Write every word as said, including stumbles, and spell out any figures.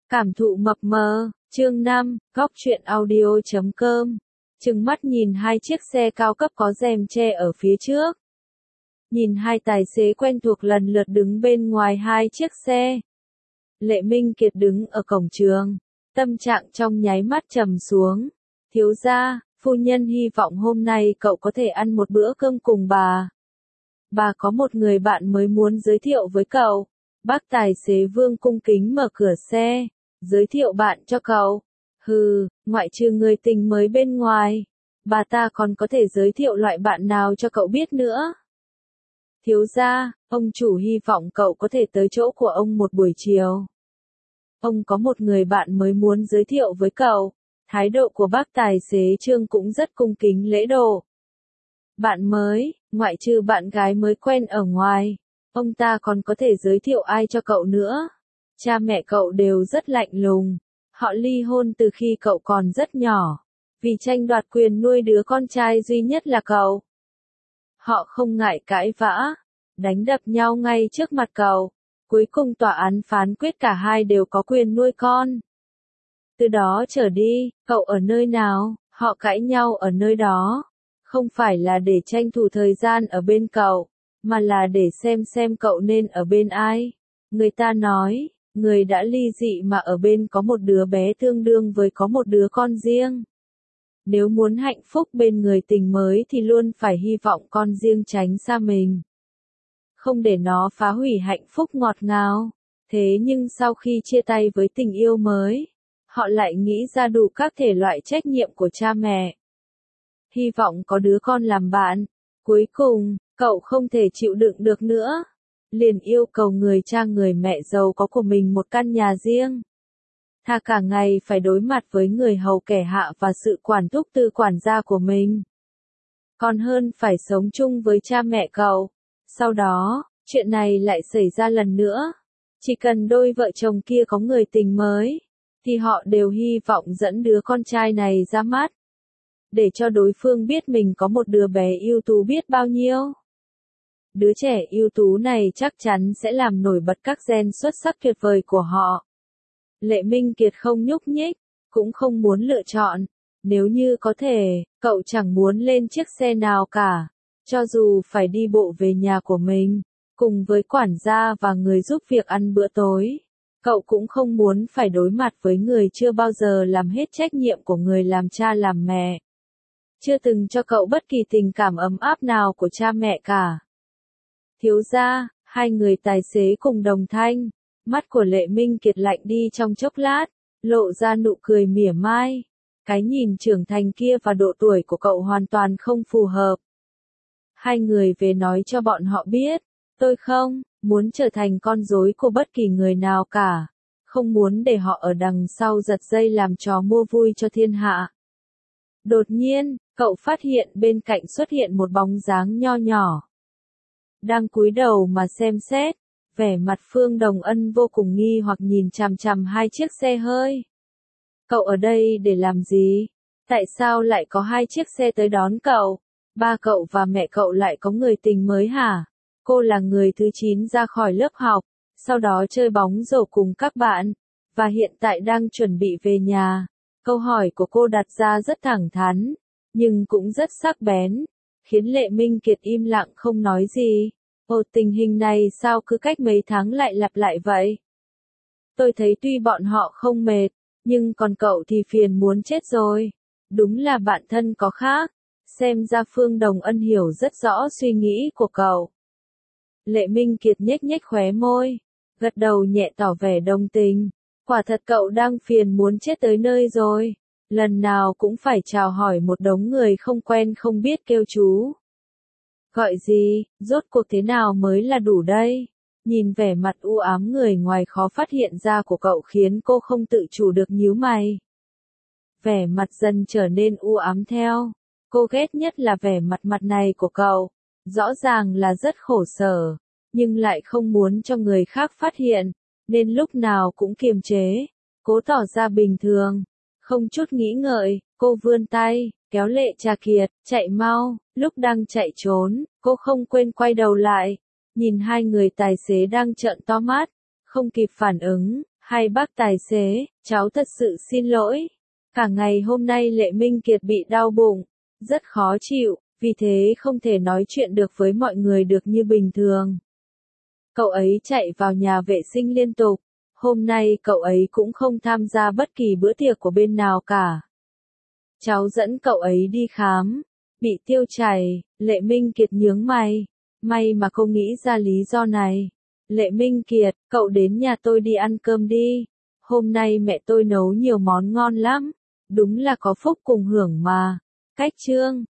Cảm thụ mập mờ, chương năm, góc truyện audio chấm com. Trừng mắt nhìn hai chiếc xe cao cấp có rèm che ở phía trước. Nhìn hai tài xế quen thuộc lần lượt đứng bên ngoài hai chiếc xe. Lệ Minh Kiệt đứng ở cổng trường, tâm trạng trong nháy mắt trầm xuống. Thiếu gia, phu nhân hy vọng hôm nay cậu có thể ăn một bữa cơm cùng bà. Bà có một người bạn mới muốn giới thiệu với cậu. Bác tài xế Vương cung kính mở cửa xe, giới thiệu bạn cho cậu. Hừ, ngoại trừ người tình mới bên ngoài, bà ta còn có thể giới thiệu loại bạn nào cho cậu biết nữa. Thiếu gia, ông chủ hy vọng cậu có thể tới chỗ của ông một buổi chiều. Ông có một người bạn mới muốn giới thiệu với cậu. Thái độ của bác tài xế Trương cũng rất cung kính lễ độ. Bạn mới, ngoại trừ bạn gái mới quen ở ngoài, ông ta còn có thể giới thiệu ai cho cậu nữa. Cha mẹ cậu đều rất lạnh lùng. Họ ly hôn từ khi cậu còn rất nhỏ, vì tranh đoạt quyền nuôi đứa con trai duy nhất là cậu. Họ không ngại cãi vã, đánh đập nhau ngay trước mặt cậu. Cuối cùng tòa án phán quyết cả hai đều có quyền nuôi con. Từ đó trở đi, cậu ở nơi nào, họ cãi nhau ở nơi đó. Không phải là để tranh thủ thời gian ở bên cậu, mà là để xem xem cậu nên ở bên ai. Người ta nói, người đã ly dị mà ở bên có một đứa bé tương đương với có một đứa con riêng. Nếu muốn hạnh phúc bên người tình mới thì luôn phải hy vọng con riêng tránh xa mình. Không để nó phá hủy hạnh phúc ngọt ngào. Thế nhưng sau khi chia tay với tình yêu mới, họ lại nghĩ ra đủ các thể loại trách nhiệm của cha mẹ. Hy vọng có đứa con làm bạn. Cuối cùng, cậu không thể chịu đựng được nữa. Liền yêu cầu người cha người mẹ giàu có của mình một căn nhà riêng. Thà cả ngày phải đối mặt với người hầu kẻ hạ và sự quản thúc từ quản gia của mình. Còn hơn phải sống chung với cha mẹ cậu. Sau đó, chuyện này lại xảy ra lần nữa. Chỉ cần đôi vợ chồng kia có người tình mới, thì họ đều hy vọng dẫn đứa con trai này ra mắt. Để cho đối phương biết mình có một đứa bé ưu tú biết bao nhiêu. Đứa trẻ ưu tú này chắc chắn sẽ làm nổi bật các gen xuất sắc tuyệt vời của họ. Lệ Minh Kiệt không nhúc nhích, cũng không muốn lựa chọn. Nếu như có thể, cậu chẳng muốn lên chiếc xe nào cả. Cho dù phải đi bộ về nhà của mình, cùng với quản gia và người giúp việc ăn bữa tối, cậu cũng không muốn phải đối mặt với người chưa bao giờ làm hết trách nhiệm của người làm cha làm mẹ. Chưa từng cho cậu bất kỳ tình cảm ấm áp nào của cha mẹ cả. Thiếu gia, hai người tài xế cùng đồng thanh, mắt của Lệ Minh Kiệt lạnh đi trong chốc lát, lộ ra nụ cười mỉa mai. Cái nhìn trưởng thành kia và độ tuổi của cậu hoàn toàn không phù hợp. Hai người về nói cho bọn họ biết, tôi không muốn trở thành con rối của bất kỳ người nào cả, không muốn để họ ở đằng sau giật dây làm trò mua vui cho thiên hạ. Đột nhiên, cậu phát hiện bên cạnh xuất hiện một bóng dáng nho nhỏ. Đang cúi đầu mà xem xét, vẻ mặt Phương Đồng Ân vô cùng nghi hoặc nhìn chằm chằm hai chiếc xe hơi. Cậu ở đây để làm gì? Tại sao lại có hai chiếc xe tới đón cậu? Ba cậu và mẹ cậu lại có người tình mới hả? Cô là người thứ chín ra khỏi lớp học, sau đó chơi bóng rổ cùng các bạn, và hiện tại đang chuẩn bị về nhà. Câu hỏi của cô đặt ra rất thẳng thắn, nhưng cũng rất sắc bén, khiến Lệ Minh Kiệt im lặng không nói gì. Ồ, tình hình này sao cứ cách mấy tháng lại lặp lại vậy? Tôi thấy tuy bọn họ không mệt, nhưng còn cậu thì phiền muốn chết rồi. Đúng là bạn thân có khác. Xem ra Phương Đồng Ân hiểu rất rõ suy nghĩ của cậu. Lệ Minh Kiệt nhếch nhếch khóe môi, gật đầu nhẹ tỏ vẻ đồng tình. Quả thật cậu đang phiền muốn chết tới nơi rồi. Lần nào cũng phải chào hỏi một đống người không quen không biết kêu chú. Gọi gì, rốt cuộc thế nào mới là đủ đây? Nhìn vẻ mặt u ám người ngoài khó phát hiện ra của cậu khiến cô không tự chủ được nhíu mày. Vẻ mặt dần trở nên u ám theo. Cô ghét nhất là vẻ mặt mặt này của cậu. Rõ ràng là rất khổ sở, nhưng lại không muốn cho người khác phát hiện, nên lúc nào cũng kiềm chế, cố tỏ ra bình thường. Không chút nghĩ ngợi, cô vươn tay, kéo Lệ Trà Kiệt, chạy mau. Lúc đang chạy trốn, cô không quên quay đầu lại, nhìn hai người tài xế đang trợn to mắt, không kịp phản ứng, Hay bác tài xế, cháu thật sự xin lỗi. Cả ngày hôm nay Lệ Minh Kiệt bị đau bụng, rất khó chịu, vì thế không thể nói chuyện được với mọi người được như bình thường. Cậu ấy chạy vào nhà vệ sinh liên tục. Hôm nay cậu ấy cũng không tham gia bất kỳ bữa tiệc của bên nào cả. Cháu dẫn cậu ấy đi khám. Bị tiêu chảy, Lệ Minh Kiệt nhướng mày. May mà cô nghĩ ra lý do này. Lệ Minh Kiệt, cậu đến nhà tôi đi ăn cơm đi. Hôm nay mẹ tôi nấu nhiều món ngon lắm. Đúng là có phúc cùng hưởng mà. Cách chương